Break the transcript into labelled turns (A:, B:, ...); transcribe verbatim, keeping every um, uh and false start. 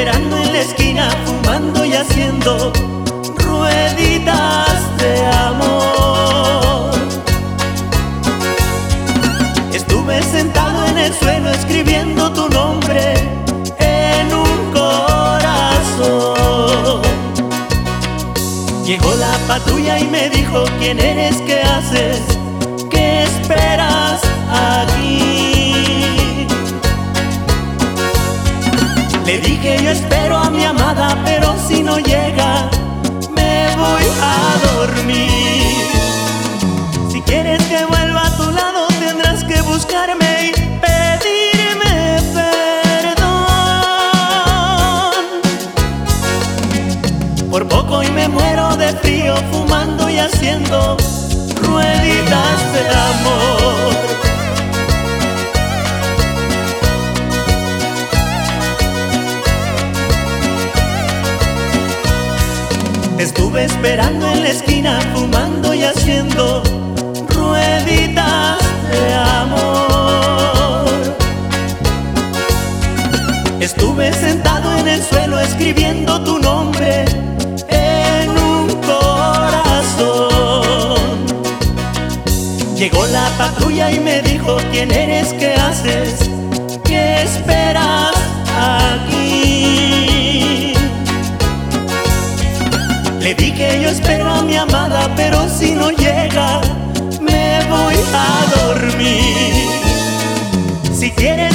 A: esperando en la esquina, fumando y haciendo rueditas de amor. Estuve sentado en el suelo escribiendo tu nombre en un corazón. Llegó la patrulla y me dijo: ¿quién eres? ¿Qué haces? ¿Qué esperas aquí? Le dije: yo espero a mi amada, pero si no llega, me voy a dormir. Si quieres que vuelva a tu lado, tendrás que buscarme y pedirme perdón. Por poco y me muero de frío, fumando y haciendo rueditas de amor. Estuve esperando en la esquina, fumando y haciendo rueditas de amor. Estuve sentado en el suelo escribiendo tu nombre en un corazón. Llegó la patrulla y me dijo: ¿quién eres? ¿Qué haces? ¿Qué esperas aquí? Le dije: yo espero a mi amada, pero si no llega, me voy a dormir. Si quieres